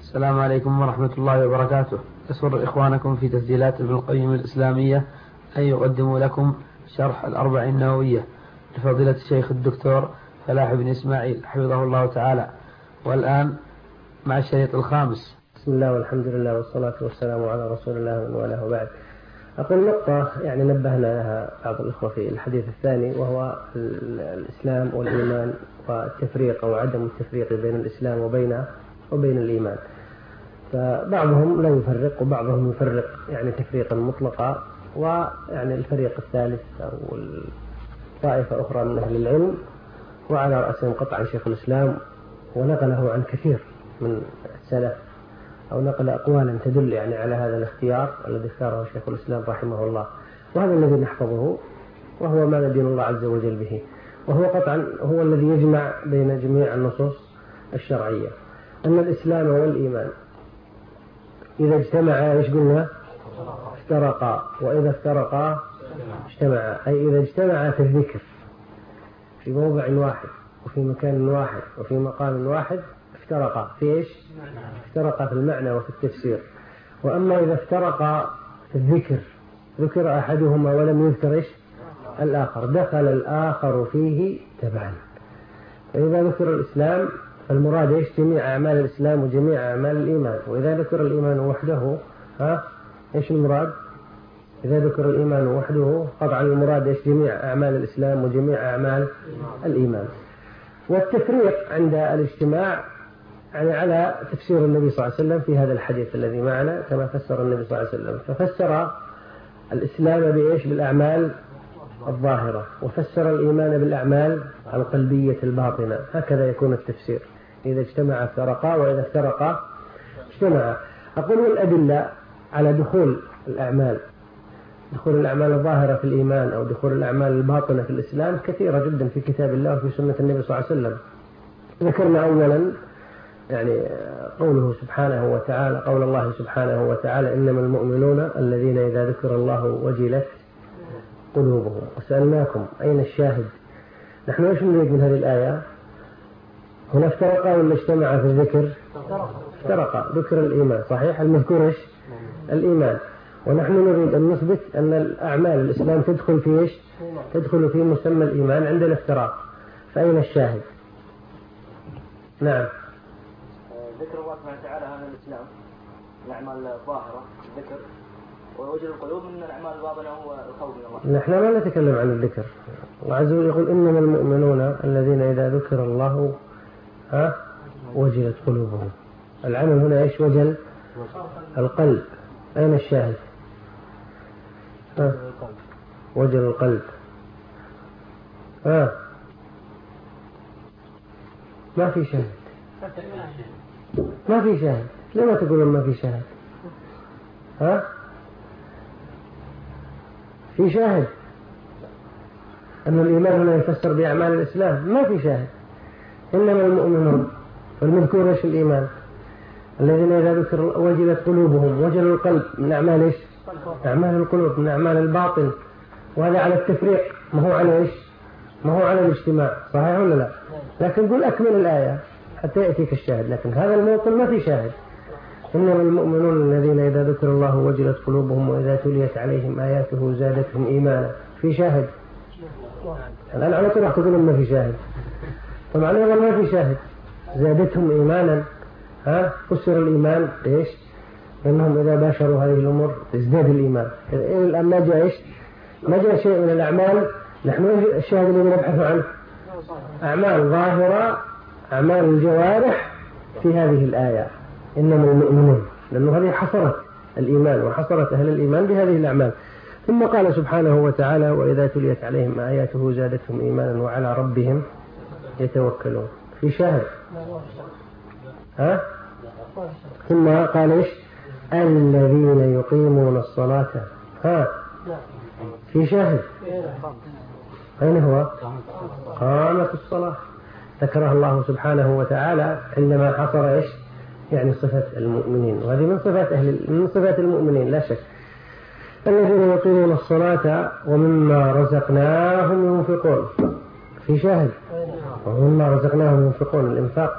السلام عليكم ورحمة الله وبركاته. أسر إخوانكم في تسجيلات ابن القيم الإسلامية أن يقدموا لكم شرح الأربعين النووية لفضيلة الشيخ الدكتور فلاح بن إسماعيل حفظه الله تعالى، والآن مع الشريط الخامس. بسم الله والحمد لله والصلاة والسلام على رسول الله وعلى وبعد. أقول نقطة نبهنا لها بعض الأخوة في الحديث الثاني، وهو الإسلام والإيمان والتفريق أو عدم التفريق بين الإسلام وبين الإيمان. فبعضهم لا يفرق وبعضهم يفرق تفريقا مطلقا، الفريق الثالث أو طائفة أخرى من أهل العلم وعلى رأسهم قطعا شيخ الإسلام، ونقله عن كثير من السلف أو نقل أقوالا تدل على هذا الاختيار الذي اختاره شيخ الإسلام رحمه الله، وهذا الذي نحفظه وهو ما ندين الله عز وجل به، وهو قطعا هو الذي يجمع بين جميع النصوص الشرعية، أن الإسلام والإيمان إذا اجتمعا ايش قلنا؟ افترقا، وإذا افترقا اجتمعا، أي إذا اجتمعا في الذكر في موضع واحد وفي مكان واحد وفي مقام واحد افترقا في ايش؟ افترقا في المعنى وفي التفسير. وأما إذا افترقا في الذكر ذكر أحدهما ولم يذكر ايش؟ الآخر، دخل الآخر فيه تبعا. فإذا ذكر الإسلام فالمراد ايش؟ جميع أعمال الإسلام وجميع أعمال الإيمان. وإذا ذكر الإيمان وحده ايش المراد؟ إذا ذكر الإيمان وحده قطعا المراد ايش؟ جميع أعمال الإسلام وجميع أعمال الإيمان. والتفريق عند الاجتماع على تفسير النبي صلى الله عليه وسلم في هذا الحديث الذي معنا، كما فسر النبي صلى الله عليه وسلم، ففسر الإسلام بإيش؟ بالأعمال الظاهرة، وفسر الإيمان بالأعمال القلبية الباطنة. هكذا يكون التفسير، إذا اجتمع افترقا وإذا افترقا اجتمعا. أقول الأدلة على دخول الأعمال الظاهرة في الإيمان أو دخول الأعمال الباطنة في الإسلام كثيرة جدا في كتاب الله وفي سنة النبي صلى الله عليه وسلم. ذكرنا أولا قوله سبحانه وتعالى، قول الله سبحانه وتعالى: إنما المؤمنون الذين إذا ذكر الله وجلت قلوبهم. وسألناكم أين الشاهد؟ نحن ايش نريد من هذه الآية؟ هنا افترقا ولا اجتمع في الذكر؟ افترقا، ذكر الإيمان صحيح، المذكور ايش؟ الإيمان. ونحن نريد أن نثبت أن الأعمال الإسلام تدخل في ايش؟ تدخل في مسمى الإيمان عند الافتراق. فأين الشاهد؟ نعم. ذكر الله سبحانه وتعالى هذا الإسلام الأعمال الظاهرة الذكر، ووجه القلوب من الأعمال الباطنة هو الخوف من الله. نحن لا نتكلم عن الذكر. الله عز وجل يقول: إنما المؤمنون الذين إذا ذكر الله وجلت قلوبهم. العمل هنا ايش؟ وجل القلب. أين الشاهد؟ وجل القلب. ما في شاهد. ما في شاهد. لما تقولون ما في شاهد؟ في شاهد أن الإيمان هنا يفسر بأعمال الإسلام. ما في شاهد. إنما المؤمنون، والمذكور ايش؟ الإيمان، الذين إذا ذكر وجلت قلوبهم. وجل القلب من أعمال ايش؟ أعمال القلوب، من أعمال الباطن. وهذا على التفريق، ما هو على ايش؟ ما هو على الاجتماع، صحيح ولا لا؟ لكن قل أكمل الآية حتى يأتيك الشاهد. لكن هذا الموطن ما في شاهد. إنما المؤمنون الذين إذا ذكر الله وجلت قلوبهم وإذا تليت عليهم آياته زادتهم إيمانا. في شاهد؟ الآن على طول تقولون ما في شاهد. طبعا أيضا ما في شاهد. زادتهم إيمانا، فسر الإيمان إيش؟ إنهم إذا باشروا هذه الأمور ازداد الإيمان. الآن ما جاء إيش؟ ما جاء شيء من الأعمال. نحن الشاهد الذي نبحث عنه أعمال ظاهرة، أعمال الجوارح في هذه الآية. إنما المؤمنون، لأنه هذه حصرت الإيمان وحصرت أهل الإيمان بهذه الأعمال. ثم قال سبحانه وتعالى: وإذا تليت عليهم آياته زادتهم إيمانا وعلى ربهم يتوكلون. في شاهد؟ ثم قال إيش؟ الذين يقيمون الصلاة. في شاهد؟ أين هو؟ قامت الصلاة. ذكرها الله سبحانه وتعالى عندما حصر إيش؟ صفة المؤمنين، وهذه من صفات المؤمنين لا شك. الذين يقيمون الصلاة ومما رزقناهم ينفقون. في شاهد؟ ومما رزقناهم ينفقون، الإنفاق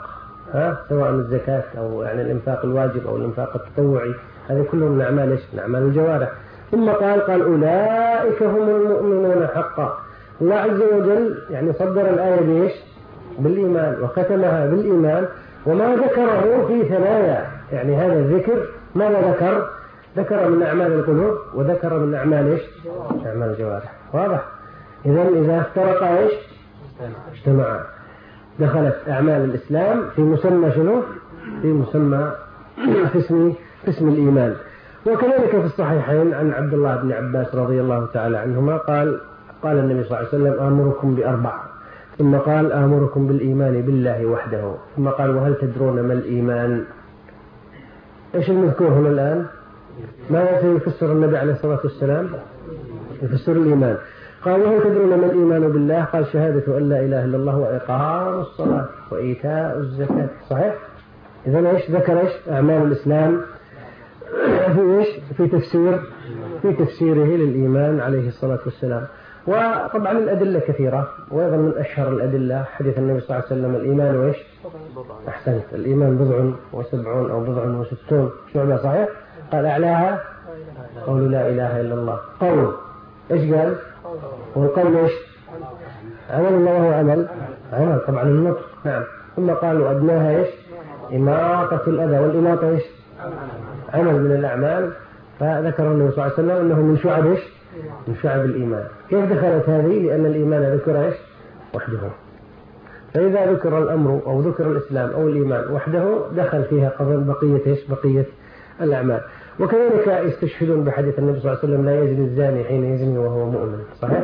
سواء الزكاة أو يعني الإنفاق الواجب أو الإنفاق التطوعي، هذه كلهم من أعمال إيش؟ من أعمال الجوارح. ثم قال أولئك هم المؤمنون حقا. الله عز وجل يعني صدر الآية بإيش؟ بالإيمان، وختمها بالإيمان، وما ذكره في ثنايا يعني هذا الذكر ماذا ذكر من أعمال القلوب وذكر من أعمال إيش؟ أعمال الجوارح. واضح؟ إذا افترقا إيش؟ اجتمعا. دخلت أعمال الإسلام في مسمى شنو؟ في مسمى في اسم الإيمان. وكذلك في الصحيحين عن عبد الله بن عباس رضي الله تعالى عنهما قال النبي صلى الله عليه وسلم آمركم بأربع، ثم قال آمركم بالإيمان بالله وحده، ثم قال وهل تدرون ما الإيمان؟ إيش المذكور هنا الآن؟ ماذا سيفسر النبي عليه الصلاة والسلام؟ يفسر الإيمان. قال وهل تدرون ما الإيمان بالله؟ قال شهادة أن لا إله إلا الله وإقام الصلاة وإيتاء الزكاة. صحيح؟ إذن إيش ذكر إيش؟ أعمال الإسلام في إيش؟ في تفسيره للإيمان عليه الصلاة والسلام. وطبعا الأدلة كثيرة، وأيضا من أشهر الأدلة حديث النبي صلى الله عليه وسلم الإيمان وإيش؟ أحسنت، الإيمان 70 أو 60 شعبة. صحيح؟ قال أعلاها قول لا إله إلا الله. قول إيش قال؟ والقول إيش؟ عمل الله وهو عمل طبعا النطق. نعم. ثم قالوا أدناها إيش؟ إماطة الأذى، والإماطة إيش؟ عمل من الأعمال. فذكر النبي صلى الله عليه وسلم أنه من شعب إيش؟ من شعب الإيمان. كيف دخلت هذه؟ لأن الإيمان ذكر إيش؟ وحده. فإذا ذكر الأمر أو ذكر الإسلام أو الإيمان وحده دخل فيها قبل بقية إيش؟ بقية الأعمال. وكذلك يستشهدون بحديث النبي صلى الله عليه وسلم لا يزني الزاني حين يزني وهو مؤمن. صحيح؟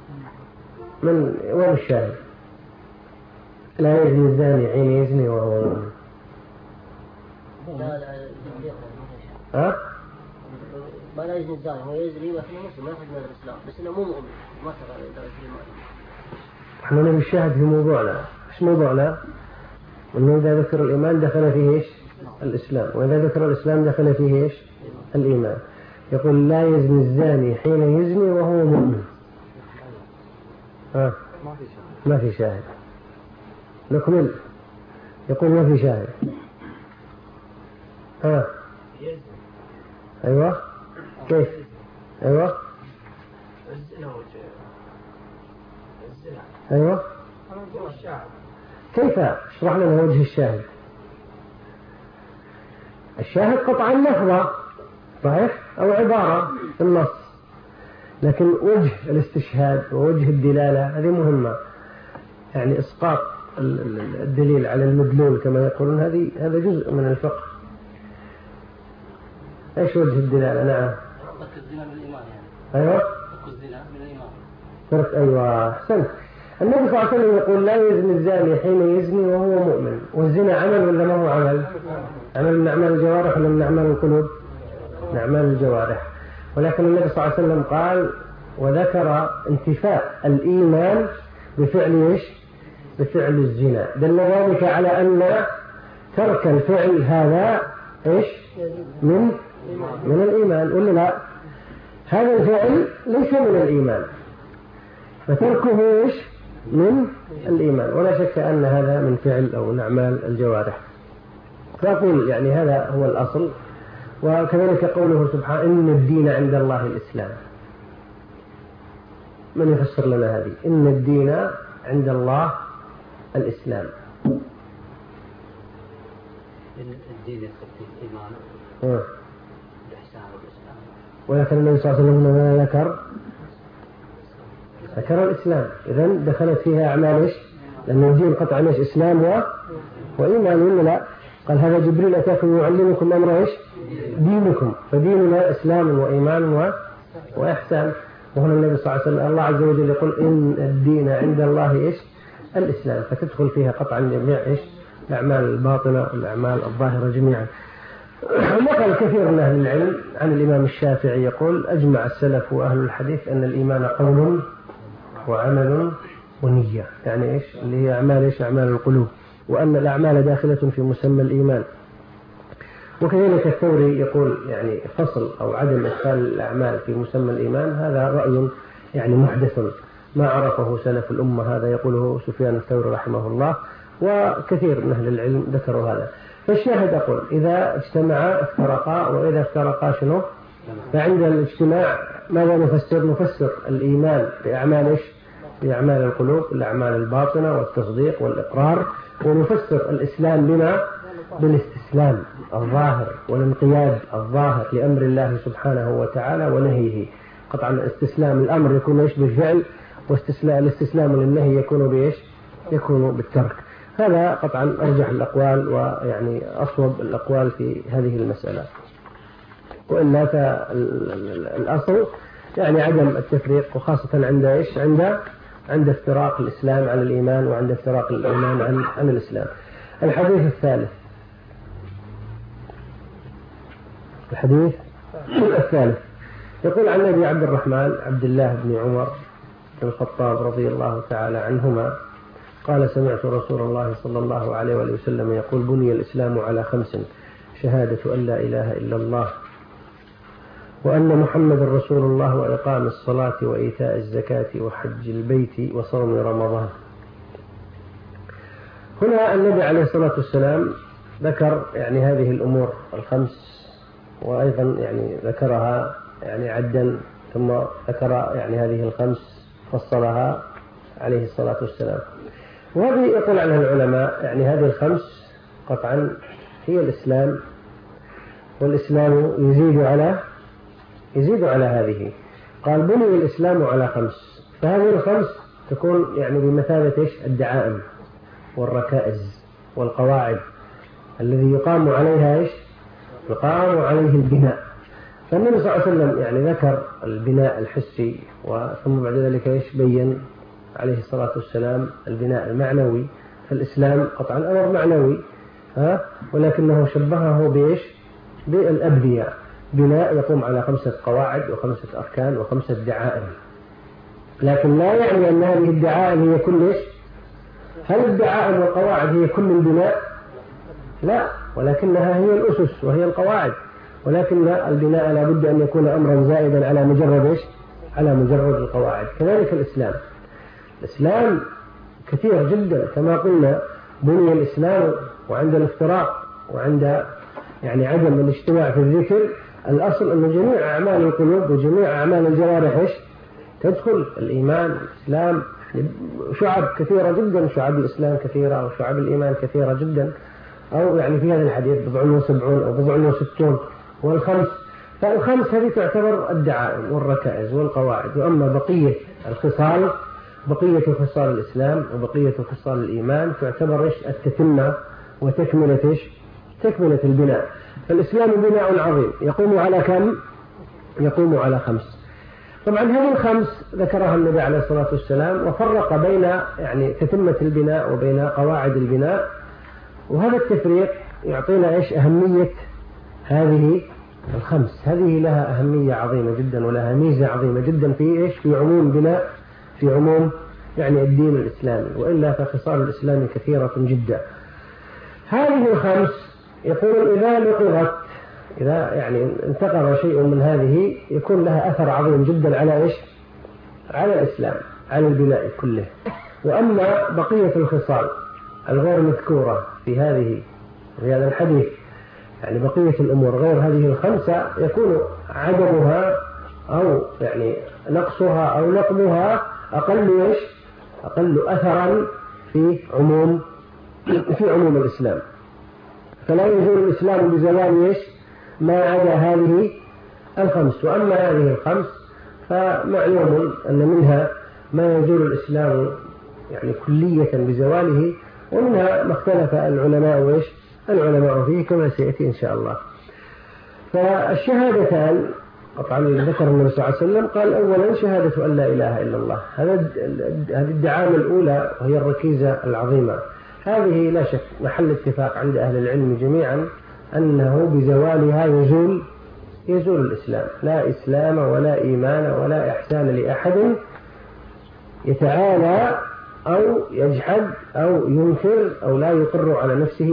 وين الشاهد؟ لا يزني الزاني حين يزني وهو مؤمن. ما لا يزني الزاني هو يزني وإحنا مسلم ما يخرج من الإسلام، بس إنه مو مؤمن ما تغير درجة الإيمان. إحنا نبي الشاهد في موضوعنا. إيش موضوعنا؟ إنه إذا ذكر الإيمان دخل فيه إيش؟ الإسلام، وإذا ذكر الإسلام دخل فيه إيش؟ الإيمان. يقول لا يزني الزاني حين يزني وهو مؤمن. ما في شاهد. نكمل. يقول ما في شاهد. أيوة. كيف؟ أيوة. أيوة. كيف؟ اشرح لنا وجه الشاهد. الشاهد قطعا لفظة صحيح أو عبارة في النص، لكن وجه الاستشهاد ووجه الدلالة هذه مهمة. يعني إسقاط الدليل على المدلول كما يقولون هذا جزء من الفقه. ايش وجه الدلالة؟ نعم. ترك الزنا من الإيمان يعني. ايوه. ترك الزنا من الإيمان. ايوه احسنت. النبي صلى الله عليه وسلم يقول لا يزني الزاني حين يزني وهو مؤمن. والزنا عمل ولا ما هو عمل؟ عمل من أعمال الجوارح ولا من أعمال القلوب؟ من أعمال الجوارح. ولكن النبي صلى الله عليه وسلم قال وذكر انتفاء الإيمان بفعل ايش؟ بفعل الزنا. دل ذلك على أن ترك الفعل هذا ايش؟ من الإيمان ولا لا؟ هذا الفعل ليس من الإيمان، فتركه ايش؟ من الإيمان، ولا شك أن هذا من فعل أو من أعمال الجوارح. فأقول يعني هذا هو الأصل. وكذلك قوله سبحانه إن الدين عند الله الإسلام. من يفسر لنا هذه؟ إن الدين عند الله الإسلام. الدين يختلف الإيمان الإحسان والإسلام. ولكن النبي صلى الله عليه وسلم ما ذكر الإسلام. إذن دخلت فيها أعمال إيش؟ لأن الدين قطعا إيش؟ إسلام وإيمان ولا لا؟ قال هذا جبريل أتاكم يعلمكم أمر إيش؟ دينكم. فديننا إسلام وإيمان وإحسان. وهنا النبي صلى الله عليه وسلم الله عز وجل يقول إن الدين عند الله إيش؟ الإسلام. فتدخل فيها قطعا جميع إيش؟ الأعمال الباطنة والأعمال الظاهرة جميعا. نقل كثير من أهل العلم عن الإمام الشافعي يقول أجمع السلف وأهل الحديث أن الإيمان قول وعمل ونية. يعني إيش؟ اللي هي أعمال إيش؟ أعمال القلوب. وأن الأعمال داخلة في مسمى الإيمان. وكذلك الثوري يقول يعني فصل أو عدم إدخال الأعمال في مسمى الإيمان هذا رأي يعني محدث ما عرفه سلف الأمة. هذا يقوله سفيان الثوري رحمه الله. وكثير من أهل العلم ذكروا هذا. فالشاهد أقول إذا اجتمعا افترقا، وإذا افترقا شنو؟ فعند الاجتماع ماذا نفسر؟ نفسر الإيمان بأعمال بأعمال القلوب، الأعمال الباطنة والتصديق والإقرار، ونفسر الإسلام بما؟ بالاستسلام الظاهر والانقياد الظاهر لأمر الله سبحانه وتعالى ونهيه. قطعا استسلام الأمر يكون بالفعل، والاستسلام للنهي يكون يكون بالترك. هذا قطعا أرجح الأقوال ويعني أصوب الأقوال في هذه المسألة. وإلا فالأصل يعني عدم التفريق، وخاصة عند افتراق الإسلام عن الإيمان، وعند افتراق الإيمان عن الإسلام. الحديث الثالث يقول عن أبي عبد الرحمن عبد الله بن عمر بن الخطاب رضي الله تعالى عنهما قال: سمعت رسول الله صلى الله عليه وسلم يقول: بني الإسلام على 5: شهادة أن لا إله إلا الله، وأن محمد رسول الله، وإقام الصلاة، وإيتاء الزكاة، وحج البيت، وصوم رمضان. هنا النبي عليه الصلاة والسلام ذكر يعني هذه الأمور 5، وأيضا يعني ذكرها يعني عدا، ثم ذكر يعني هذه 5 فصلها عليه الصلاة والسلام. وهذه يقول عنها العلماء يعني هذه 5 قطعا هي الإسلام، والإسلام يزيد على هذه. قال: بني الإسلام على 5، فهذه 5 تكون يعني بمثابة الدعائم والركائز والقواعد الذي يقام عليها يقام عليه البناء. فالنبي صلى الله عليه وسلم يعني ذكر البناء الحسي، ثم بعد ذلك بين عليه الصلاة والسلام البناء المعنوي. فالإسلام قطعا أمر معنوي، ولكنه شبهه بالأبنية، بناء يقوم على 5 قواعد و5 أركان و5 دعائم. لكن لا يعني أن هذه الدعائم هي كل هل الدعائم والقواعد هي كل البناء؟ لا، ولكنها هي الأسس وهي القواعد. ولكن البناء لا بد أن يكون أمرا زائدا على مجرد القواعد. كذلك الإسلام كثير جدا كما قلنا. بني الإسلام، وعند الافتراق وعند يعني عدم الاجتماع في الذكر، الأصل أن جميع أعمال القلوب وجميع أعمال الجوارح تدخل الإيمان الإسلام. شعب كثيرة جدا، شعب الإسلام كثيرة وشعب الإيمان كثيرة جدا، أو يعني في هذا الحديث 70 أو 60 والخمس. فالخمس هذه تعتبر الدعائم والركائز والقواعد. وأما بقية خصال الإسلام وبقية خصال الإيمان تعتبر التتمة وتكملة تكملة البناء. فالإسلام بناء عظيم يقوم على كم؟ يقوم على 5. طبعا هذه 5 ذكرها النبي عليه الصلاة والسلام، وفرق بين يعني تتمة البناء وبين قواعد البناء. وهذا التفريق يعطينا أهمية هذه 5. هذه لها أهمية عظيمة جدا، ولها ميزة عظيمة جدا في عموم بناء، في عموم يعني الدين الإسلامي. وإلا فخصال الإسلام كثيرة جدا. هذه 5 يقول إذا لقغت، إذا يعني انتقر شيء من هذه يكون لها أثر عظيم جدا على على الإسلام، على البناء كله. وأما بقية الخصال الغير مذكورة في هذا الحديث، يعني بقية الأمور غير هذه 5 يكون عدمها أو يعني نقصها أو نقضها أقل أثرا في عموم الإسلام. فلا يزول الإسلام بزوال ما عدا هذه 5. وأما هذه 5 فمعلوم أن منها ما يزول الإسلام يعني كلية بزواله، ومنها ما اختلف العلماء فيه كما سيأتي إن شاء الله. فالشهادتان طبعا ذكر النبي صلى الله عليه وسلم قال: أولا شهادة أن لا إله إلا الله. هذه الدعامة الأولى وهي الركيزة العظيمة. هذه لا شك محل اتفاق عند أهل العلم جميعا أنه بزوالها يزول الإسلام. لا إسلام ولا إيمان ولا إحسان لأحد يتعالى أو يجحد أو ينكر أو لا يقر على نفسه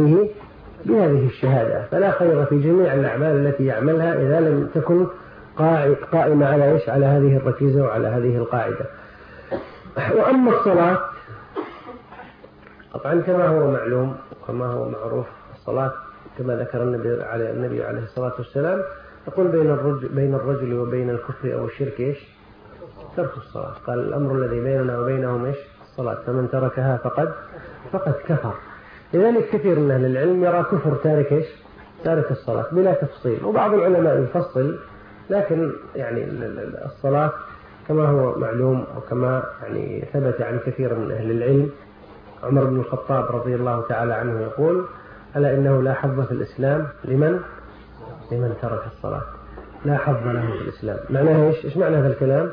بهذه الشهادة. فلا خير في جميع الأعمال التي يعملها إذا لم تكن قائمة على هذه الركيزة وعلى هذه القاعدة. وأما الصلاة طبعا كما هو معلوم وكما هو معروف الصلاة كما ذكر النبي عليه الصلاة والسلام يقول بين الرجل وبين الكفر أو الشرك إيش؟ ترك الصلاة. قال الأمر الذي بيننا وبينهم إيش؟ الصلاة، فمن تركها فقد كفر. لذلك كثير من أهل العلم يرى كفر تارك إيش؟ تارك الصلاة بلا تفصيل، وبعض العلماء يفصل، لكن يعني الصلاة كما هو معلوم وكما يعني ثبت عن كثير من أهل العلم. عمر بن الخطاب رضي الله تعالى عنه يقول: ألا إنه لا حظ في الإسلام لمن ترك الصلاة. لا حظ له في الإسلام. معناها إيش معنى هذا الكلام؟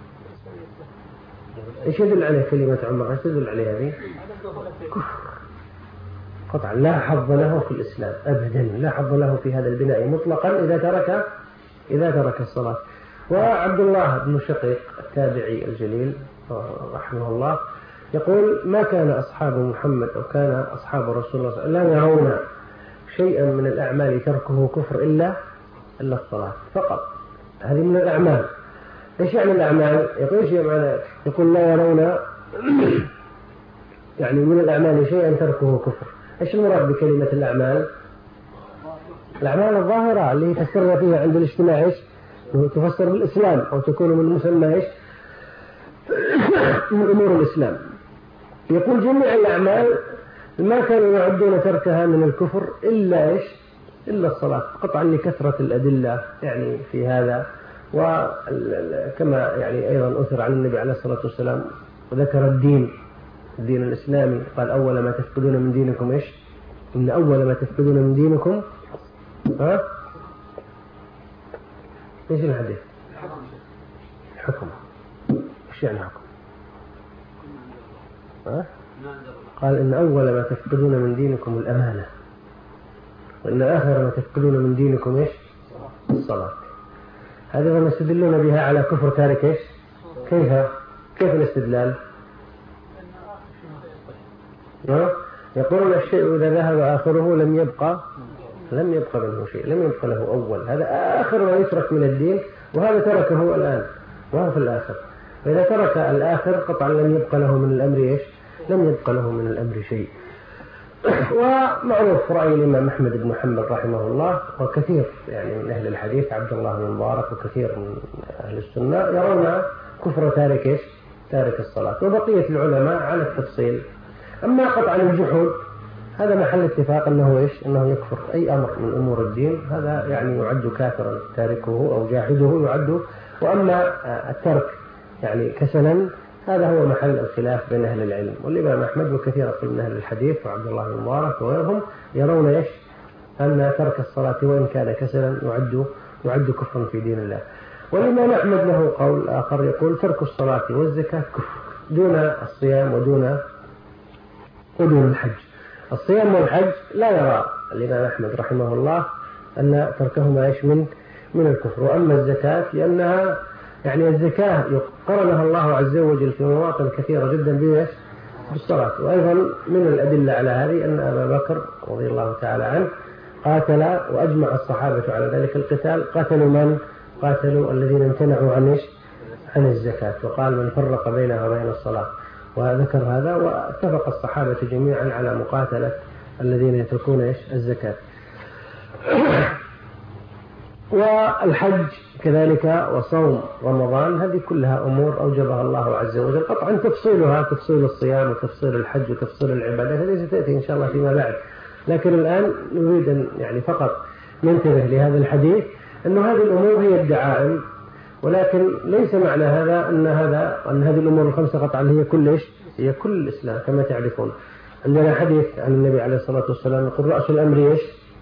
إيش يدل عليه كلمة عمر؟ إيش تدل عليه هذه؟ كفر قطعا. لا حظ له في الإسلام أبدا، لا حظ له في هذا البناء مطلقا إذا ترك الصلاة. وعبد الله بن شقيق التابعي الجليل رحمه الله يقول: ما كان أصحاب محمد أو كان أصحاب رسول الله صلى الله عليه وسلم لا يرون شيئا من الأعمال تركه كفر إلا الصلاة فقط. هذه من الأعمال. إيش يعني الأعمال؟ يقول لا يرون يعني من الأعمال شيئا تركه كفر. إيش المراد بكلمة الأعمال؟ الأعمال الظاهرة اللي تفسر فيها عند الاجتماع إيش؟ تفسر بالإسلام أو تكون من مسمى إيش؟ من أمور الإسلام. يقول جميع الأعمال ما كانوا يعدون تركها من الكفر إلا إيش؟ إلا الصلاة، قطعا لكثرة الأدلة يعني في هذا. وكما يعني أيضا أثر عن النبي عليه الصلاة والسلام وذكر الدين الإسلامي، قال: أول ما تفقدون من دينكم إيش؟ إن أول ما تفقدون من دينكم إيش الحديث؟ حكم. إيش يعني حكم؟ قال: إن أول ما تفقدون من دينكم الأمانة، وإن آخر ما تفقدون من دينكم إيش؟ الصلاة. هذا ما يستدلون بها على كفر تارك إيش؟ كيف الاستدلال؟ يقولون الشيء إذا ذهب آخره لم يبقى منه شيء، لم يبقى له أول. هذا آخر ما يترك من الدين، وهذا تركه الآن وهو في الآخر. وإذا ترك الآخر قطعا لم يبقى له من الأمر إيش؟ لم يبقى له من الأمر شيء. ومعروف رأي الإمام أحمد بن حنبل رحمه الله وكثير يعني من أهل الحديث، عبد الله بن مبارك وكثير من أهل السنة يرون كفر تارك إيش؟ تارك الصلاة. وبقية العلماء على التفصيل. أما قطعا الجحود هذا محل اتفاق أنه إيش؟ أنه يكفر أي أمر من أمور الدين، هذا يعني يعد كافرا تاركه أو جاحده يعد. وأما الترك يعني كسلا هذا هو محل الخلاف بين أهل العلم. والإمام أحمد وكثير من أهل الحديث وعبد الله بن مبارك وغيرهم يرون إيش؟ أن ترك الصلاة وإن كان كسلا يعد كفرا في دين الله. والإمام أحمد له قول آخر يقول: ترك الصلاة والزكاة كفر دون الصيام ودون الحج. الصيام والحج لا يرى الإمام أحمد رحمه الله أن تركهما إيش؟ من الكفر. وأما الزكاة لأنها يعني الزكاة قرنها الله عز وجل في مواطن كثيرة جدا بالصلاة. وأيضا من الأدلة على هذه أن أبا بكر رضي الله تعالى عنه قاتل، وأجمع الصحابة على ذلك القتال. قاتلوا الذين امتنعوا عن الزكاة، وقال: من فرق بينها وبين الصلاة. وذكر هذا، واتفق الصحابة جميعا على مقاتلة الذين يتركون الزكاة. والحج كذلك وصوم رمضان، هذه كلها أمور أوجبها الله عز وجل. قطعا تفصيلها تفصيل الصيام وتفصيل الحج وتفصيل العبادات هذه ستأتي إن شاء الله فيما بعد. لكن الآن نريد أن يعني فقط ننتبه لهذا الحديث أن هذه الأمور هي الدعائم، ولكن ليس معنى هذا أن هذه الأمور الخمسة قطعا هي كل الإسلام. كما تعرفون عندنا حديث عن النبي عليه الصلاة والسلام يقول: رأس الأمر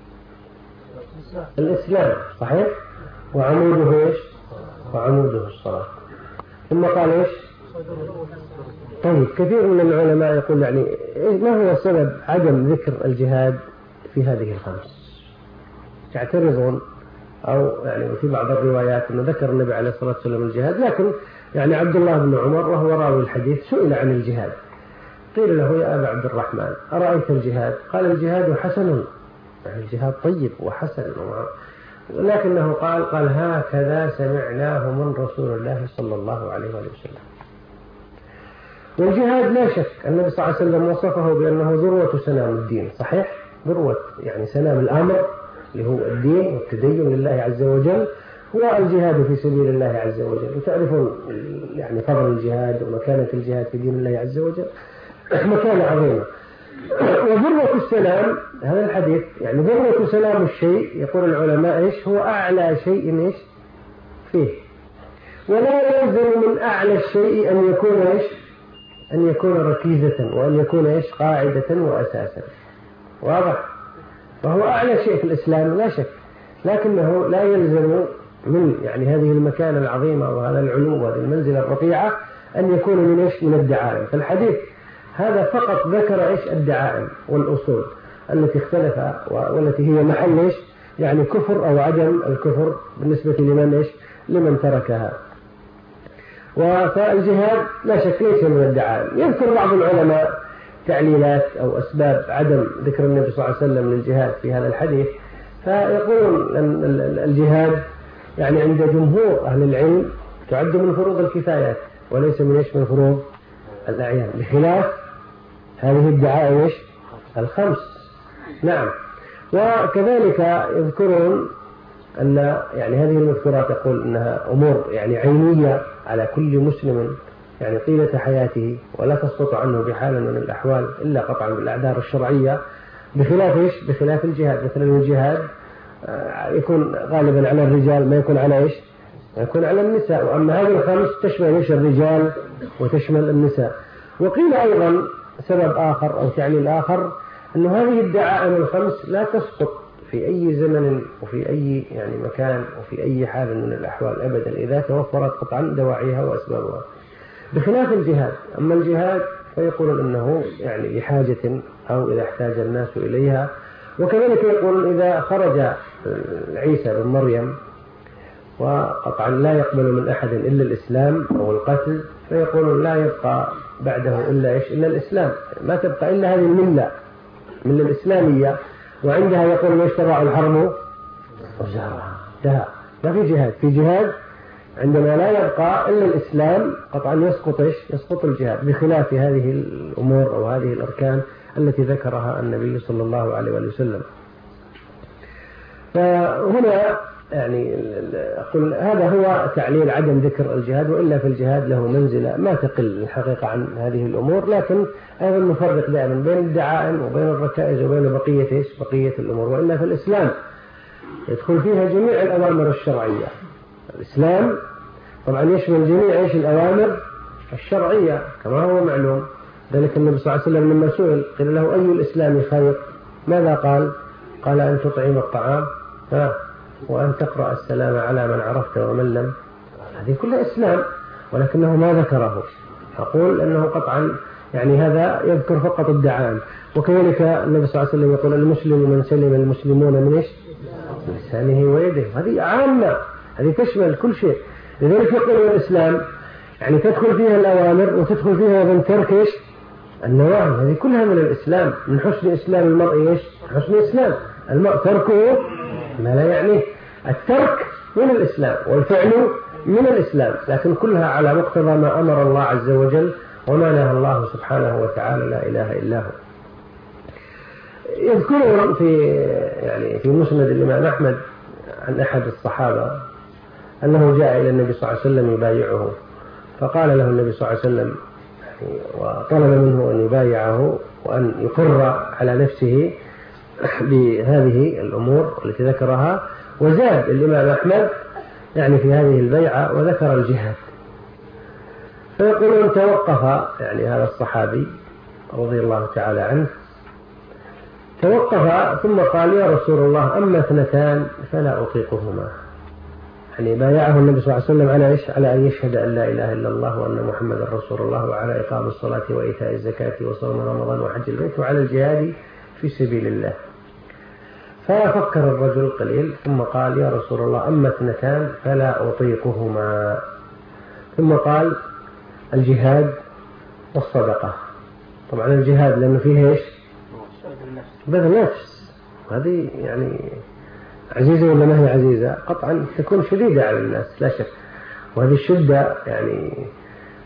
الإسلام، صحيح؟ وعموده الصلاة. ثم قال طيب كثير من العلماء يقول يعني ما هو سبب عدم ذكر الجهاد في هذه الخمس؟ يعترضون أو يعني في بعض الروايات أنه ذكر النبي عليه الصلاة والسلام الجهاد، لكن يعني عبد الله بن عمر وهو راوي الحديث سئل عن الجهاد، قيل له: يا أبا عبد الرحمن أرأيت الجهاد؟ قال: الجهاد حسن، يعني الجهاد طيب وحسن، ولكنه قال: هكذا سمعناه من رسول الله صلى الله عليه وسلم. والجهاد لا شك النبي صلى الله عليه وسلم وصفه بأنه ذروة سنام الدين، صحيح؟ ذروة يعني سنام الأمر اللي هو الدين والتدين لله عز وجل هو الجهاد في سبيل الله عز وجل. وتعرفون يعني فضل الجهاد ومكانة الجهاد في دين الله عز وجل مكانة عظيمة. وذروة السلام هذا الحديث يعني ذروة سلام الشيء يقول العلماء إيش هو أعلى شيء إيش فيه، ولا يلزم من أعلى الشيء أن يكون إيش أن يكون ركيزة وأن يكون إيش قاعدة وأساسا. واضح؟ فهو أعلى شيء في الإسلام لا شك، لكنه لا يلزم من يعني هذه المكانة العظيمة وهذا العلو وهذه المنزلة الرفيعة أن يكون من إيش من الدعائم. فالحديث هذا فقط ذكر إيش الدعائم والأصول التي اختلف والتي هي محل إيش يعني كفر أو عدم الكفر بالنسبة لمن إيش لمن تركها. فالجهاد لا شك ليس من الدعائم. يذكر بعض العلماء تعليلات أو أسباب عدم ذكر النبي صلى الله عليه وسلم للجهاد في هذا الحديث، فيقولون أن الجهاد يعني عند جمهور أهل العلم تعد من فروض الكفايات وليس من إيش من فروض الأعيان، بخلاف هذه الدعائم إيش الخمس. نعم. وكذلك يذكرون أن يعني هذه المذكورات يقول أنها أمور يعني عينية على كل مسلم يعني طيلة حياته ولا تسقط عنه بحال من الأحوال إلا قطعا بالأعذار الشرعية، بخلاف إيش بخلاف الجهاد. مثلا الجهاد يكون غالبا على الرجال ما يكون على إيش يكون على النساء، وأما هذه الخمس تشمل إيش الرجال وتشمل النساء. وقيل أيضا سبب آخر أو تعليل آخر أن هذه الدعائم الخمس لا تسقط في أي زمن وفي أي يعني مكان وفي أي حال من الأحوال أبدا إذا توفرت قطعا دواعيها وأسبابها، بخلاف الجهاد. أما الجهاد فيقولون أنه يعني لحاجة أو إذا احتاج الناس إليها. وكذلك يقول إذا خرج عيسى بن مريم وقطعا لا يقبل من أحد إلا الإسلام أو القتل، فيقولون لا يبقى بعده إلا إيش إلا الإسلام، ما تبقى إلا هذه الملة من الإسلامية، وعندها يقول يشترع الحرب وزارها. ما في جهاد. في جهاد عندما لا يبقى إلا الإسلام قطعا يسقط إيش يسقط الجهاد، بخلاف هذه الأمور أو هذه الأركان التي ذكرها النبي صلى الله عليه وسلم. فهنا يعني أقول هذا هو تعليل عدم ذكر الجهاد، وإلا في الجهاد له منزلة ما تقل الحقيقة عن هذه الأمور، لكن أيضا نفرق دائما بين الدعائم وبين الركائز وبين بقية الأمور. وإلا في الإسلام يدخل فيها جميع الأوامر الشرعية. الإسلام طبعا يشمل جميع إيش الأوامر الشرعية كما هو معلوم. ذلك النبي صلى الله عليه وسلم لما سئل قيل له أي الإسلام خير ماذا قال؟ قال أن تطعم الطعام وأن تقرأ السلام على من عرفت ومن لم. هذه كلها إسلام، ولكنه ما ذكره. أقول أنه قطعا يعني هذا يذكر فقط الدعائم. وكذلك النبي صلى الله عليه وسلم يقول المسلم من سلم المسلمون من إيش لسانه ويده. هذه عامة، هذه تشمل كل شيء. لذلك يقول الإسلام يعني تدخل فيها الأوامر وتدخل فيها من ترك إيش النواهي. هذه كلها من الإسلام. من حسن إسلام المرء إيش حسن إسلام المرء تركه ما لا يعنيه. الترك من الإسلام والفعل من الإسلام، لكن كلها على مقتضى ما أمر الله عز وجل وما نهى الله سبحانه وتعالى لا إله إلا هو. يذكرون في مسند الإمام أحمد عن أحد الصحابة أنه جاء إلى النبي صلى الله عليه وسلم يبايعه، فقال له النبي صلى الله عليه وسلم وطلب منه أن يبايعه وأن يقر على نفسه بهذه الأمور التي ذكرها. وزاد الإمام أحمد يعني في هذه البيعة وذكر الجهاد. فيقولون توقف يعني هذا الصحابي رضي الله تعالى عنه توقف ثم قال يا رسول الله أما اثنتان فلا أطيقهما. يعني بايعه النبي صلى الله عليه وسلم على إيش؟ على أن يشهد أن لا إله إلا الله وأن محمد رسول الله، وعلى إقام الصلاة وإيتاء الزكاة وصوم رمضان وحج البيت، وعلى الجهاد في سبيل الله. ففكر الرجل قليل ثم قال يا رسول الله أما اثنتان فلا أطيقهما. ثم قال الجهاد والصدقة. طبعا الجهاد لأنه فيه إيش بذل نفس، هذه يعني عزيزة ولا ما هي عزيزة؟ قطعا تكون شديدة على الناس لا شك، وهذه الشدة يعني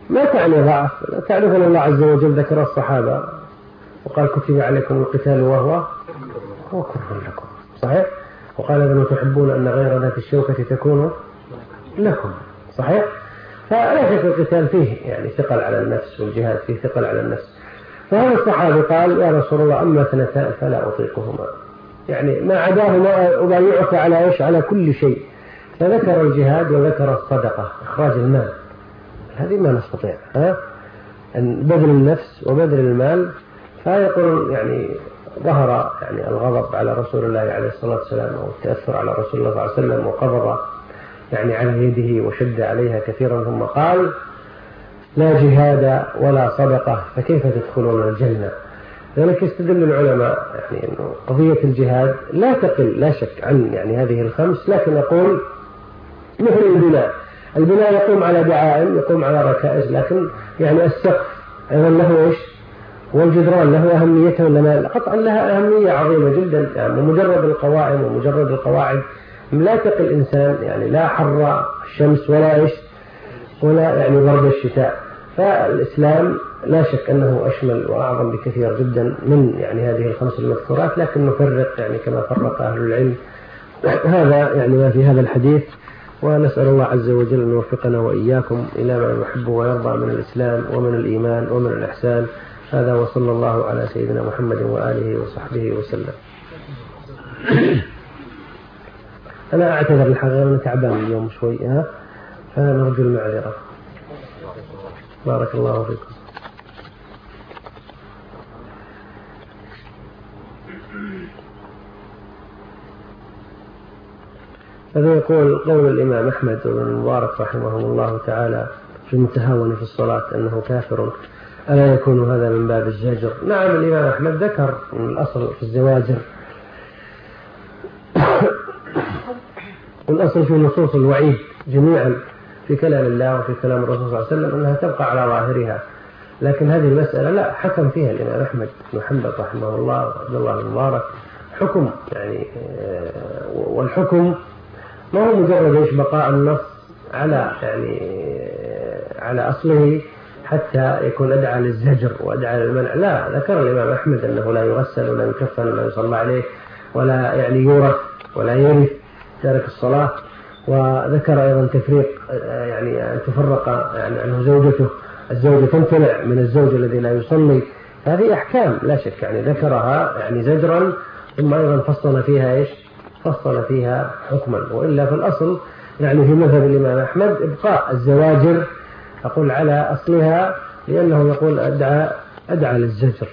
ما تعني ضعف. تعرف أن الله عز وجل ذكر الصحابة وقال كتب عليكم القتال وهو كره لكم، صحيح؟ وقال إذا تحبون أن غير ذات الشوكة تكون لكم، صحيح؟ فلا شك القتال فيه يعني ثقل على النفس، والجهاد فيه ثقل على النفس. فهذا الصحابي قال يا رسول الله أما اثنتان فلا أطيقهما، يعني ما عداهما أبايعك على إيش؟ على كل شيء. فذكر الجهاد وذكر الصدقة، إخراج المال، هذه ما نستطيع أن بذل النفس وبذل المال. فيقول يعني ظهر يعني الغضب على رسول الله عليه الصلاة والسلام والتأثر على رسول الله صلى الله عليه وسلم، وقبض يعني على يده وشد عليها كثيرا، ثم قال لا جهاد ولا صدقة فكيف تدخلون الجنة؟ لذلك يستدل العلماء يعني أنه قضية الجهاد لا تقل لا شك عن يعني هذه الخمس، لكن أقول مثل البناء يقوم على دعائم، يقوم على ركائز، لكن يعني السقف أيضا له إيش؟ والجدران له أهميته ولا لا؟ قطعا لها أهمية عظيمة جدا. يعني مجرد القوائم ومجرد القواعد لا تقل إنسان، يعني لا حر الشمس ولا إيش ولا يعني برد الشتاء. فالإسلام لا شك أنه أشمل وأعظم بكثير جدا من يعني هذه الخمس المذكورات، لكن نفرق يعني كما فرق أهل العلم. هذا يعني ما في هذا الحديث، ونسأل الله عز وجل أن يوفقنا وإياكم إلى ما يحب ويرضى من الإسلام ومن الإيمان ومن الإحسان. هذا وصلى الله على سيدنا محمد وآله وصحبه وسلم. أنا أعتذر الحقيقة أنا تعبان اليوم شوي، فنرجو المعذرة. بارك الله فيكم. هذا يقول قول الإمام أحمد بن المبارك رحمه الله تعالى في المتهاون في الصلاة أنه كافر، ألا يكون هذا من باب الزجر؟ نعم، الإمام أحمد ذكر من الأصل في الزواجر والأصل في نصوص الوعيد جميعا في كلام الله وفي كلام الرسول صلى الله عليه وسلم أنها تبقى على ظاهرها، لكن هذه المسألة لا حكم فيها الإمام أحمد بن حنبل رحمه الله وعبد الله بن مبارك حكم يعني، والحكم ما هو مجرد إيش بقاء النص على يعني على أصله حتى يكون أدعى للزجر وأدعى للمنع. لا، ذكر الإمام أحمد أنه لا يغسل ولا يكفن ولا يصلى عليه ولا يعني يورث ولا يرث تارك الصلاة، وذكر أيضا تفريق يعني أن تفرق يعني عنه زوجته، الزوجة تمتنع من الزوج الذي لا يصلي. هذه أحكام لا شك يعني ذكرها يعني زجرا، ثم أيضا فصل فيها إيش؟ فصل فيها حكما. وإلا في الأصل يعني في مذهب الإمام أحمد إبقاء الزواجر أقول على أصلها، لأنه يقول أدعى للزجر.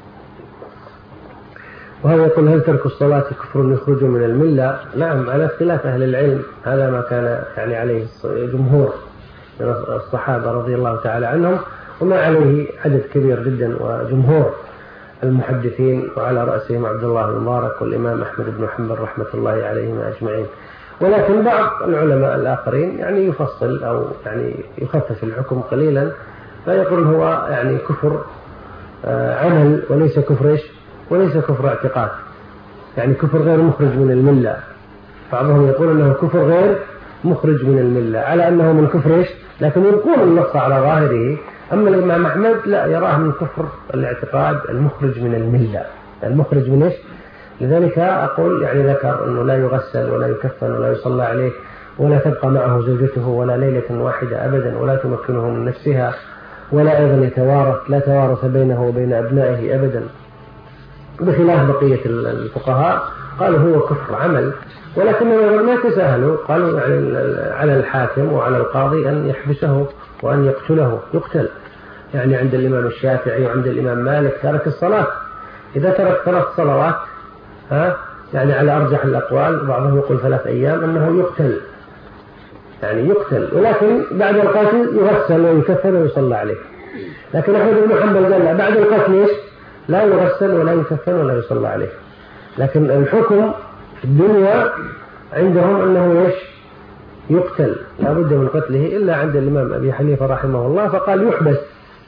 وهذا يقول هل ترك الصلاة كفر يخرج من الملة؟ نعم، على اختلاف أهل العلم، هذا ما كان يعني عليه جمهور من الصحابة رضي الله تعالى عنهم، وما عليه عدد كبير جدا وجمهور المحدثين، وعلى رأسهم عبد الله بن مبارك والإمام أحمد بن حنبل رحمة الله عليهم أجمعين. ولكن بعض العلماء الآخرين يعني يفصل أو يعني يخفف الحكم قليلا، فيقول هو يعني كفر عمل وليس كفر إيش؟ وليس كفر اعتقاد، يعني كفر غير مخرج من الملة. بعضهم يقول أنه كفر غير مخرج من الملة على أنه من كفر إيش؟ لكن يلقون النص على ظاهره. أما الإمام أحمد لا، يراه من كفر الاعتقاد المخرج من الملة، المخرج من إيش؟ لذلك أقول يعني ذكر أنه لا يغسل ولا يكفن ولا يصلى عليه ولا تبقى معه زوجته ولا ليلة واحدة أبدا، ولا تمكنه من نفسها، ولا أيضا يتوارث، لا توارث بينه وبين أبنائه أبدا، بخلاف بقية الفقهاء قالوا هو كفر عمل. ولكنهم ما تساهلوا، قالوا يعني على الحاكم وعلى القاضي أن يحبسه وأن يقتله، يقتل. يعني عند الإمام الشافعي وعند الإمام مالك ترك الصلاة، إذا ترك 3 صلوات يعني على أرجح الأقوال، بعضهم يقول 3 أيام، أنه يقتل، يعني يقتل، ولكن بعد القتل يغسل ويكفن ويصلى عليه. لكن أحمد بن حنبل قال لا، بعد القتل إيش؟ لا يغسل ولا يكفن ولا يصلى عليه. لكن الحكم في الدنيا عندهم أنه إيش؟ يقتل، لا بد من قتله، إلا عند الإمام أبي حنيفة رحمه الله فقال يحبس،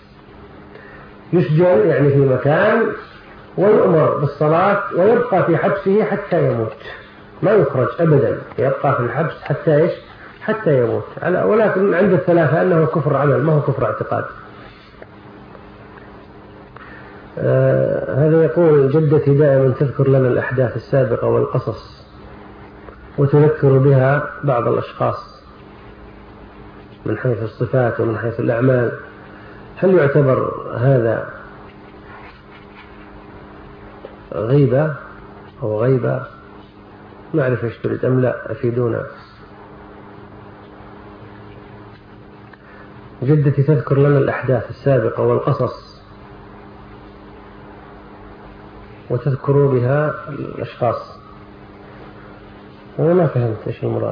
يسجن يعني في مكان، ويؤمر بالصلاة ويبقى في حبسه حتى يموت، ما يخرج أبدا، يبقى في الحبس حتى إيش؟ حتى يموت، ولكن عند الثلاثة أنه كفر عمل ما هو كفر اعتقاد. هذا يقول: جدتي دائما تذكر لنا الأحداث السابقة والقصص وتذكر بها بعض الأشخاص من حيث الصفات ومن حيث الأعمال، هل يعتبر هذا غيبة أو غيبة؟ ما أعرف إيش تريد أم لا، أفيدونا. جدتي تذكر لنا الأحداث السابقة والقصص وتذكر بها الأشخاص. أنا ما فهمت إيش المراد.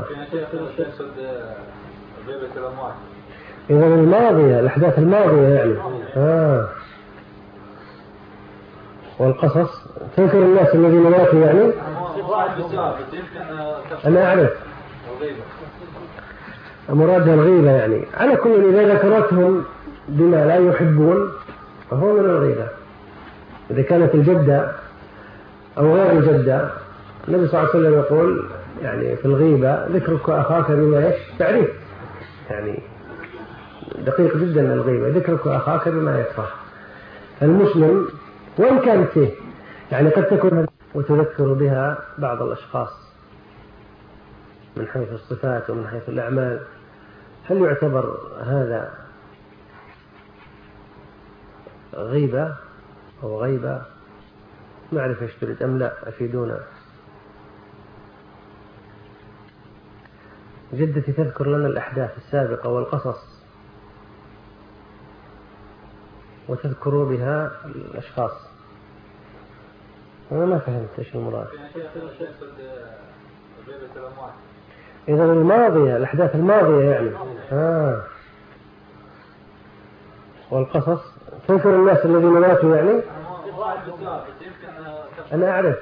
إذا الماضية، الأحداث الماضية يعني. والقصص تذكر الناس الذين ماتوا يعني. أنا أعرف مرادها الغيبة يعني. على كل إذا ذكرتهم بما لا يحبون فهو من الغيبة. إذا كانت الجدة أو غير الجدة، النبي صلى الله عليه وسلم يقول يعني في الغيبة: ذكرك أخاك بما تعرف. يعني دقيق جدا الغيبة، ذكرك أخاك بما يكره. المسلم وإن كانت فيه يعني قد تكون وتذكر بها بعض الأشخاص من حيث الصفات ومن حيث الأعمال، هل يعتبر هذا غيبة أو غيبة؟ ما أعرف إيش تريد أم لا، أفيدونا. جدتي تذكر لنا الأحداث السابقة والقصص وتذكر بها الأشخاص. أنا ما فهمت إيش المراد. إذا الماضية، الأحداث الماضية يعني. والقصص تذكر الناس الذين ماتوا يعني. أنا أعرف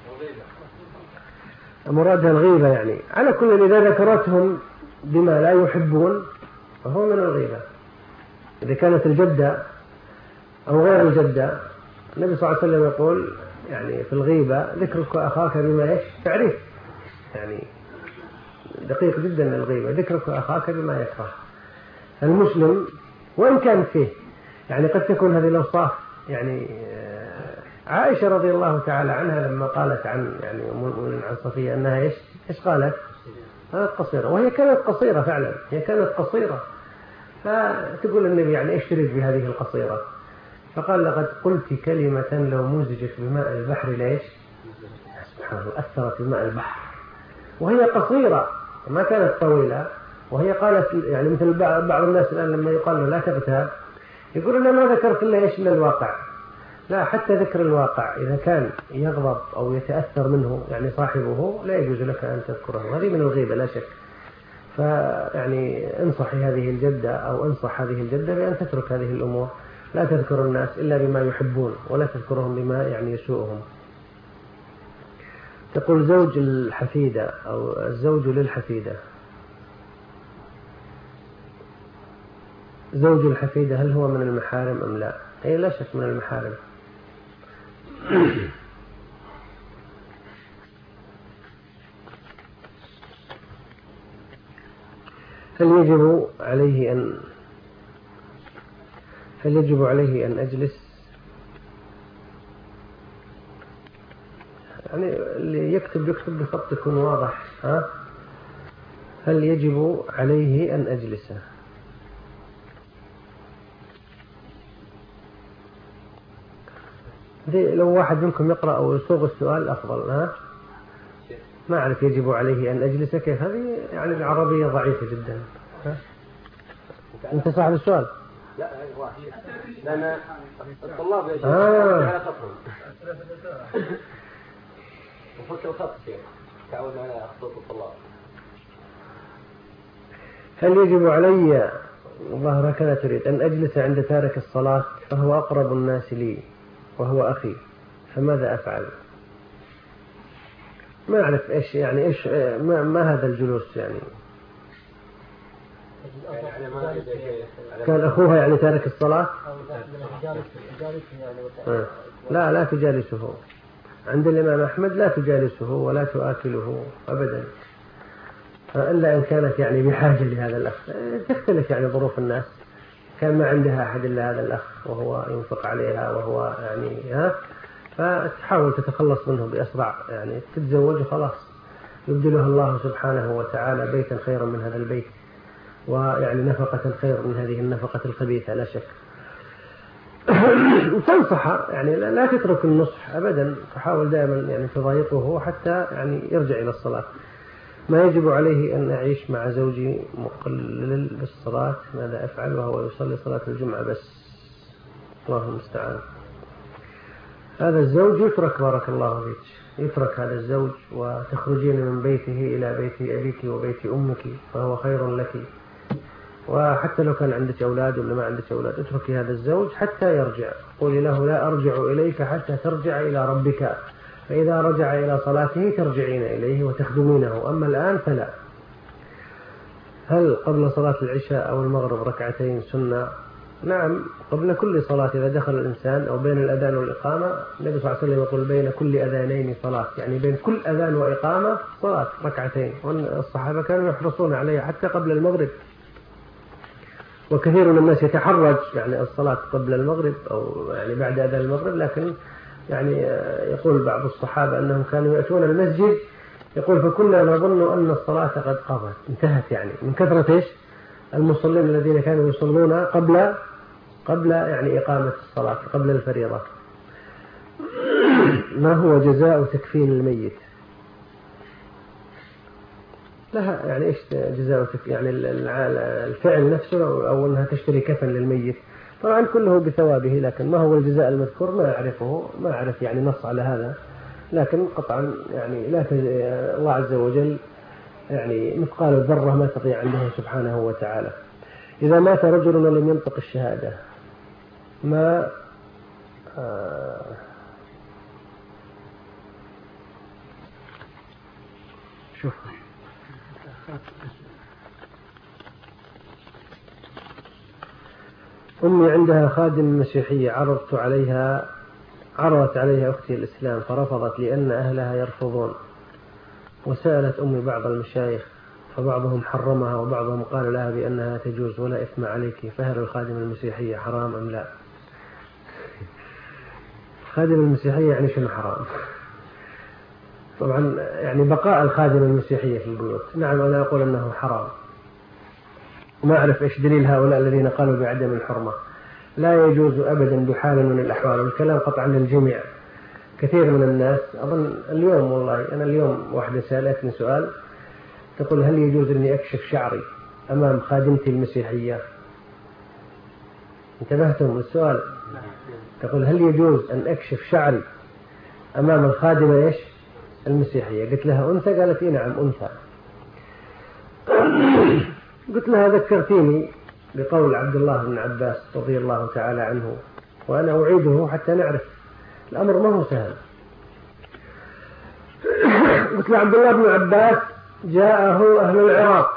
مرادها الغيبة يعني. على كل إذا ذكرتهم بما لا يحبون فهو من الغيبة. إذا كانت الجدة أو غير الجدة، النبي صلى الله عليه وسلم يقول يعني في الغيبة: ذكرك أخاك بما تعرف. يعني دقيق جدا الغيبة، ذكرك أخاك بما يكره. المسلم وإن كان فيه يعني قد تكون هذه الأوصاف يعني. عائشة رضي الله تعالى عنها لما قالت عن يعني عن صفية أنها إيش قالت؟ كانت قصيرة، وهي كانت قصيرة فعلا، هي كانت قصيرة. فتقول النبي يعني إيش تريد بهذه القصيرة؟ فقال: لقد قلت كلمة لو مزجت بماء البحر ليش؟ سبحان الله، أثرت بماء البحر. وهي قصيرة ما كانت طويلة. وهي قالت يعني مثل بعض الناس الآن لما يقال له لا تغتاب يقول: أنا ما ذكرت إلا الواقع. لا، حتى ذكر الواقع إذا كان يغضب أو يتأثر منه يعني صاحبه لا يجوز لك أن تذكره. هذه من الغيبة لا شك. فيعني انصحي هذه الجدة أو انصح هذه الجدة بأن تترك هذه الأمور. لا تذكر الناس إلا بما يحبون ولا تذكرهم بما يعني يسوءهم. تقول: زوج الحفيدة أو الزوج للحفيدة. زوج الحفيدة هل هو من المحارم أم لا؟ أي لا شك من المحارم. هل يجب عليه أن أجلس؟ يعني اللي يكتب بخط يكون واضح. هل يجب عليه أن أجلس؟ لو واحد منكم يقرأ أو يصوغ السؤال أفضل. ما أعرف يجب عليه أن أجلس كيف. هذه يعني العربية ضعيفة جدا. أنت صاحب السؤال؟ لا لأن الطلاب يا شيخ على خطهم وفك الخط شيخ تعودنا على خطوط الطلاب. هل يجب علي والله هكذا تريد أن أجلس عند تارك الصلاة فهو أقرب الناس لي وهو أخي، فماذا أفعل؟ ما أعرف إيش يعني إيش ما هذا الجلوس يعني. كان أخوها يعني تارك الصلاة. لا إلا إن كانت يعني بحاجة لهذا الأخ. تختلف يعني ظروف الناس، كان ما عندها أحد إلا هذا الأخ وهو ينفق عليها وهو يعني فتحاول تتخلص منه بأسرع، يعني تتزوج وخلاص، يبدلها الله سبحانه وتعالى بيتا خيرا من هذا البيت، ويعني نفقة خير من هذه النفقة الخبيثة لا شك. وتنصح يعني لا تترك النصح أبدا، تحاول دائما يعني تضايقه حتى يعني يرجع إلى الصلاة. ما يجب عليه أن أعيش مع زوجي مقلل بالصلاة، ماذا أفعل وهو يصلي صلاة الجمعة بس؟ الله المستعان. هذا الزوج يترك، بارك الله فيك، يترك هذا الزوج وتخرجين من بيته إلى بيت أبيك وبيت أمك فهو خير لك. وحتى لو كان عندك أولاد ولا ما عندك أولاد، اتركي هذا الزوج حتى يرجع، قولي له لا أرجع إليك حتى ترجع إلى ربك، فإذا رجع إلى صلاته ترجعين إليه وتخدمينه، أما الآن فلا. هل قبل صلاة العشاء أو المغرب ركعتين سنة؟ نعم، قبل كل صلاة إذا دخل الإنسان أو بين الأذان والإقامة، النبي صلى الله عليه وسلم يقول بين كل أذانين صلاة، يعني بين كل أذان وإقامة صلاة ركعتين، والصحابة كانوا يحرصون عليها حتى قبل المغرب. وكثير من الناس يتحرج يعني الصلاة قبل المغرب أو يعني بعد أذان المغرب، لكن يعني يقول بعض الصحابة أنهم كانوا يأتون المسجد، يقول فكنا نظن أن الصلاة قد قضت انتهت، يعني من كثرة إيش المصلين الذين كانوا يصلون قبل يعني إقامة الصلاة قبل الفريضة. ما هو جزاء تكفين الميت؟ لها يعني إيش جزاء يعني الفعل نفسه أو أنها تشتري كفن للميت؟ طبعا كله بثوابه، لكن ما هو الجزاء المذكور ما أعرفه، ما أعرف يعني نص على هذا، لكن قطعا يعني لا الله عز وجل يعني مثقال الذرة ما تقي عنده سبحانه وتعالى. إذا مات رجل ولم ينطق الشهادة ما شوف أمي عندها خادم مسيحية، عرضت عليها أختي الإسلام فرفضت لأن أهلها يرفضون، وسألت أمي بعض المشايخ فبعضهم حرمها وبعضهم قال لها بأنها تجوز ولا إثم عليك، فهل الخادم المسيحية حرام أم لا؟ خادم المسيحية يعني شنو حرام؟ طبعا يعني بقاء الخادم المسيحية في البيوت، نعم أنا أقول أنه حرام، ما أعرف إيش دليل هؤلاء الذين قالوا بعدم الحرمة. لا يجوز أبدا بحال من الأحوال، والكلام قطعا للجميع. كثير من الناس أظن اليوم، والله أنا اليوم واحدة سألتني سؤال تقول هل يجوز أني أكشف شعري أمام خادمتي المسيحية؟ انتبهتم للسؤال؟ تقول هل يجوز أن أكشف شعري أمام الخادمة إيش المسيحية؟ قلت لها أنثى؟ قالت إيه نعم أنثى. قلت لها ذكرتيني بقول عبد الله بن عباس رضي الله تعالى عنه، وأنا أعيده حتى نعرف الأمر ما هو سهل. قلت له عبد الله بن عباس جاءه أهل العراق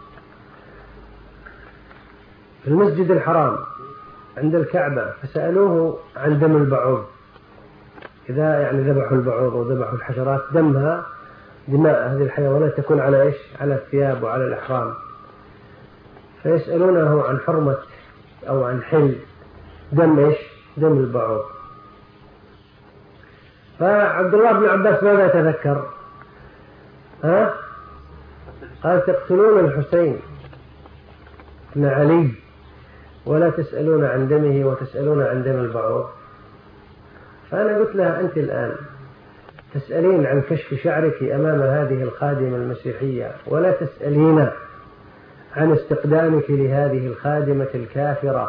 في المسجد الحرام عند الكعبة فسألوه عن دم البعوض، إذا يعني ذبحوا البعوض وذبحوا الحشرات دمها، دماء هذه الحيوانات تكون على إيش؟ على الثياب وعلى الأحرام، فيسألونه عن حرمة أو عن حل دم إيش؟ دم البعوض. فعبد الله بن عباس ماذا تذكر؟ قال تقتلون الحسين بن علي ولا تسألون عن دمه وتسألون عن دم البعوض. فأنا قلت لها أنت الآن تسألين عن كشف شعرك أمام هذه الخادمة المسيحية ولا تسألين عن استقدامك لهذه الخادمة الكافرة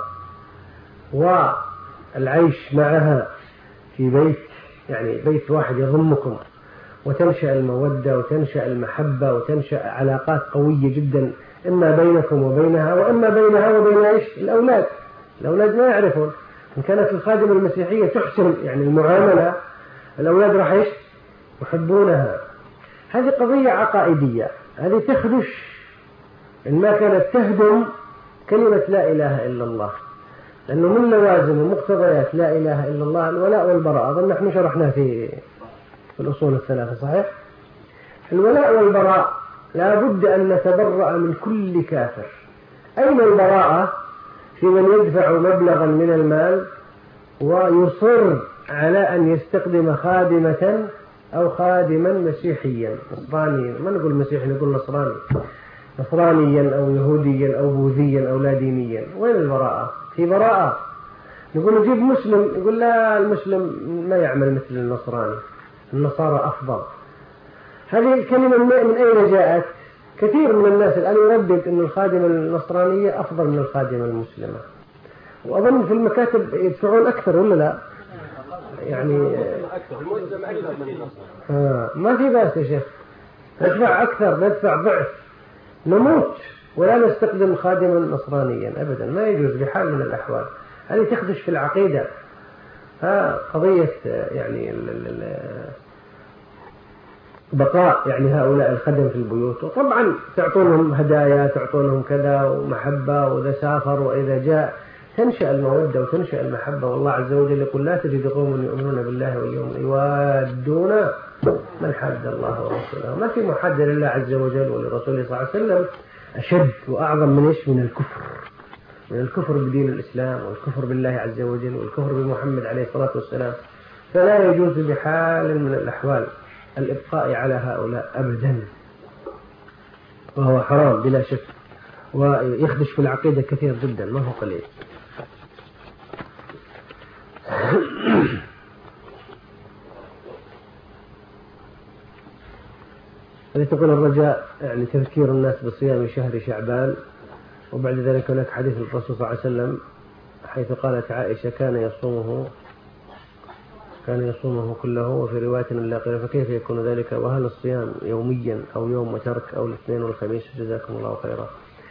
والعيش معها في بيت، يعني بيت واحد يضمكم، وتنشأ المودة وتنشأ المحبة وتنشأ علاقات قوية جدا إما بينكم وبينها وإما بينها وبين إيش؟ الأولاد. الأولاد ما يعرفون، إن كانت الخادمة المسيحية تحسن يعني المعاملة الأولاد راح إيش؟ يحبونها. هذه قضية عقائدية، هذه تخدش إن ما كانت تهدم كلمة لا إله إلا الله، لأنه من لوازم ومقتضيات لا إله إلا الله الولاء والبراء. أظن نحن شرحنا في الأصول الثلاثة صحيح؟ الولاء والبراء لا بد أن نتبرأ من كل كافر. أين البراءة في من يدفع مبلغا من المال ويصر على أن يستخدم خادمة أو خادما مسيحيا نصرانيا، ما نقول مسيحي نقول نصراني، نصرانيا أو يهوديا أو بوذيا أو لا دينيا؟ وين البراءة؟ في براءة. نقول نجيب مسلم، يقول لا المسلم ما يعمل مثل النصراني، النصارى أفضل. هذه الكلمة من أين جاءت؟ كثير من الناس الآن يردد أن الخادمة النصرانية أفضل من الخادمة المسلمة، وأظن في المكاتب يدفعون أكثر ولا لا؟ يعني ما في بأس يا شيخ، ندفع أكثر، ندفع ضعف، نموت ولا نستخدم خادما نصرانيا أبدا، ما يجوز بحال من الأحوال. هذه تخدش في العقيدة. قضية يعني بقاء يعني هؤلاء الخدم في البيوت، وطبعا تعطونهم هدايا، تعطونهم كذا ومحبة، وإذا سافر وإذا جاء تنشأ المودة وتنشأ المحبة. والله عز وجل يقول لا تجد قوم يؤمنون بالله واليوم يوادون من حاد الله ورسوله. ما في محاد لله عز وجل ولرسوله صلى الله عليه وسلم أشد وأعظم من إيش؟ من الكفر، من الكفر بدين الإسلام والكفر بالله عز وجل والكفر بمحمد عليه الصلاة والسلام. فلا يجوز بحال من الأحوال الإبقاء على هؤلاء أبدا، وهو حرام بلا شك، ويخدش في العقيدة كثير جدا ما هو قليل. تقول الرجاء يعني تذكير الناس بصيام شهر شعبان، وبعد ذلك هناك حديث الرسول صلى الله عليه وسلم حيث قالت عائشة كان يصومه كله، وفي رواية اللاقية فكيف يكون ذلك؟ وهل الصيام يوميا أو يوم وترك أو الاثنين والخميس؟ جزاكم الله خيرا.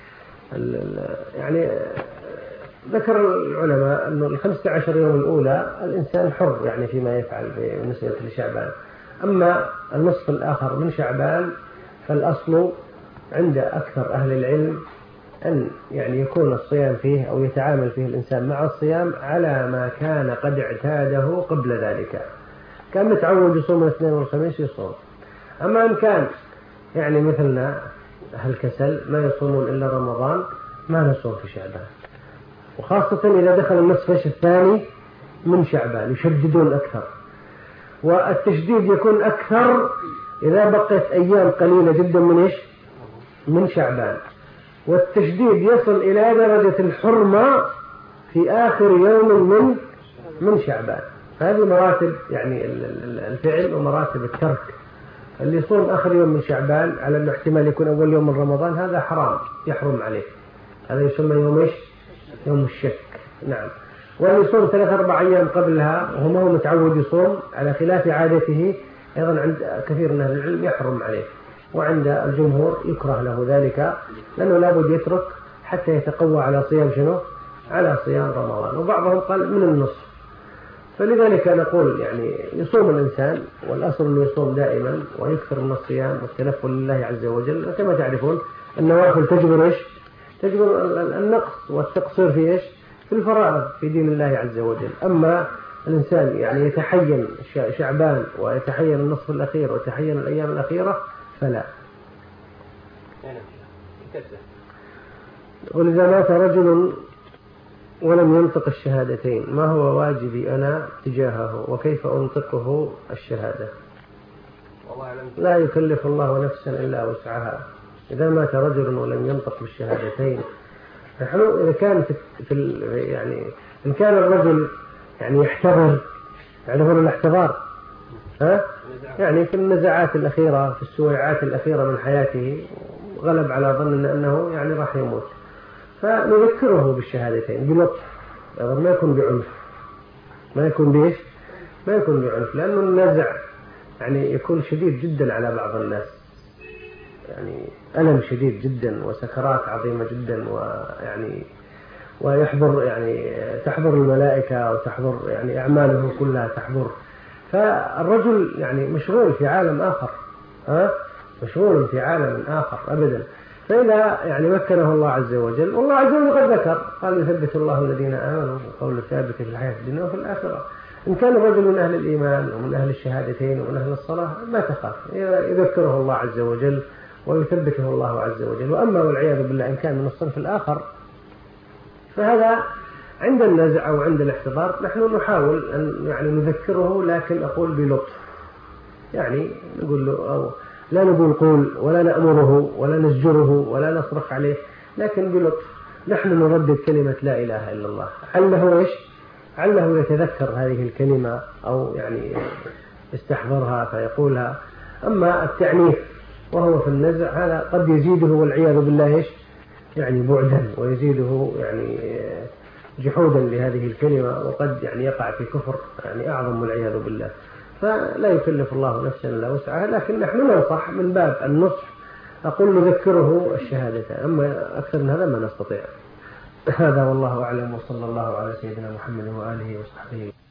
يعني ذكر العلماء أنه 15 يوم الأولى الإنسان حر يعني فيما يفعل بالنسبة لشعبان، أما النصف الآخر من شعبان فالأصل عند أكثر أهل العلم أن يعني يكون الصيام فيه أو يتعامل فيه الإنسان مع الصيام على ما كان قد اعتاده قبل ذلك. كان متعود يصوم الاثنين والخميس يصوم. أما إن كان يعني مثلنا أهل كسل ما يصومون إلا رمضان ما نصوم في شعبان، وخاصة إذا دخل النصف الثاني من شعبان يشددون أكثر، والتشديد يكون أكثر إذا بقيت أيام قليلة جدا من شعبان، والتشديد يصل إلى درجة الحرمة في آخر يوم من شعبان. هذه مراتب يعني الفعل ومراتب الترك. اللي يصوم آخر يوم من شعبان على أنه احتمال يكون أول يوم من رمضان هذا حرام يحرم عليه، هذا يسمى يوم الشك. نعم. واللي يصوم 3-4 أيام قبلها وهو ما هو متعود يصوم على خلاف عادته أيضا عند كثير من أهل العلم يحرم عليه، وعند الجمهور يكره له ذلك، لأنه لابد يترك حتى يتقوى على صيام على صيام رمضان، وبعضهم قال من النصف. فلذلك نقول يعني يصوم الإنسان، والأصل أنه يصوم دائما ويكثر من الصيام والتنفل لله عز وجل. وكما تعرفون النوافل تجبر النقص والتقصير في في الفرائض في دين الله عز وجل. أما الإنسان يعني يتحين شعبان ويتحين النصف الأخير ويتحين الأيام الأخيرة فلا. ولذا مات رجل ولم ينطق الشهادتين، ما هو واجبي أنا تجاهه وكيف أنطقه الشهادة؟ لا يكلف الله نفسا إلا وسعها. إذا مات رجل ولم ينطق بالشهادتين، نحن إذا كان يعني إن كان الرجل يعني يحتضر، يعرفون الاحتضار يعني في النزعات الأخيرة في السويعات الأخيرة من حياته غلب على ظننا أنه يعني راح يموت، فنذكره بالشهادتين بلطف، ما يكون بعنف، ما يكون بعنف، لأنه النزع يعني يكون شديد جدا على بعض الناس، يعني ألم شديد جدا وسكرات عظيمة جدا، ويعني ويحضر يعني تحضر الملائكة وتحضر يعني أعماله كلها تحضر، فالرجل يعني مشغول في عالم آخر، مشغول في عالم آخر أبدا. فإذا يعني مكنه الله عز وجل، والله عز وجل قد ذكر قال يثبت الله الذين آمنوا وقول ثابت في الحياة الدنيا وفي الآخرة. إن كان الرجل من أهل الإيمان ومن أهل الشهادتين ومن أهل الصلاة ما تخاف، يذكره الله عز وجل ويثبته الله عز وجل. وأما والعياذ بالله إن كان من الصنف الآخر فهذا عند النزع أو عند الاحتضار نحن نحاول أن يعني نذكره، لكن أقول بلطف، يعني نقول له أو لا نقول قول ولا نأمره ولا نزجره ولا نصرخ عليه، لكن بلطف نحن نردد كلمة لا إله إلا الله، عله يتذكر هذه الكلمة أو يعني يستحضرها فيقولها. أما التعنيف وهو في النزع هذا قد يزيده والعياذ بالله يعني بعدا، ويزيده يعني جحودا لهذه الكلمة، وقد يعني يقع في كفر يعني أعظم والعياذ بالله. فلا يكلف الله نفسا إلا وسعها، لكن نحن ننصح من باب النصح، أقول نذكره الشهادة، أما أكثر من هذا ما نستطيع. هذا والله أعلم، وصلى الله على سيدنا محمد وآله وصحبه.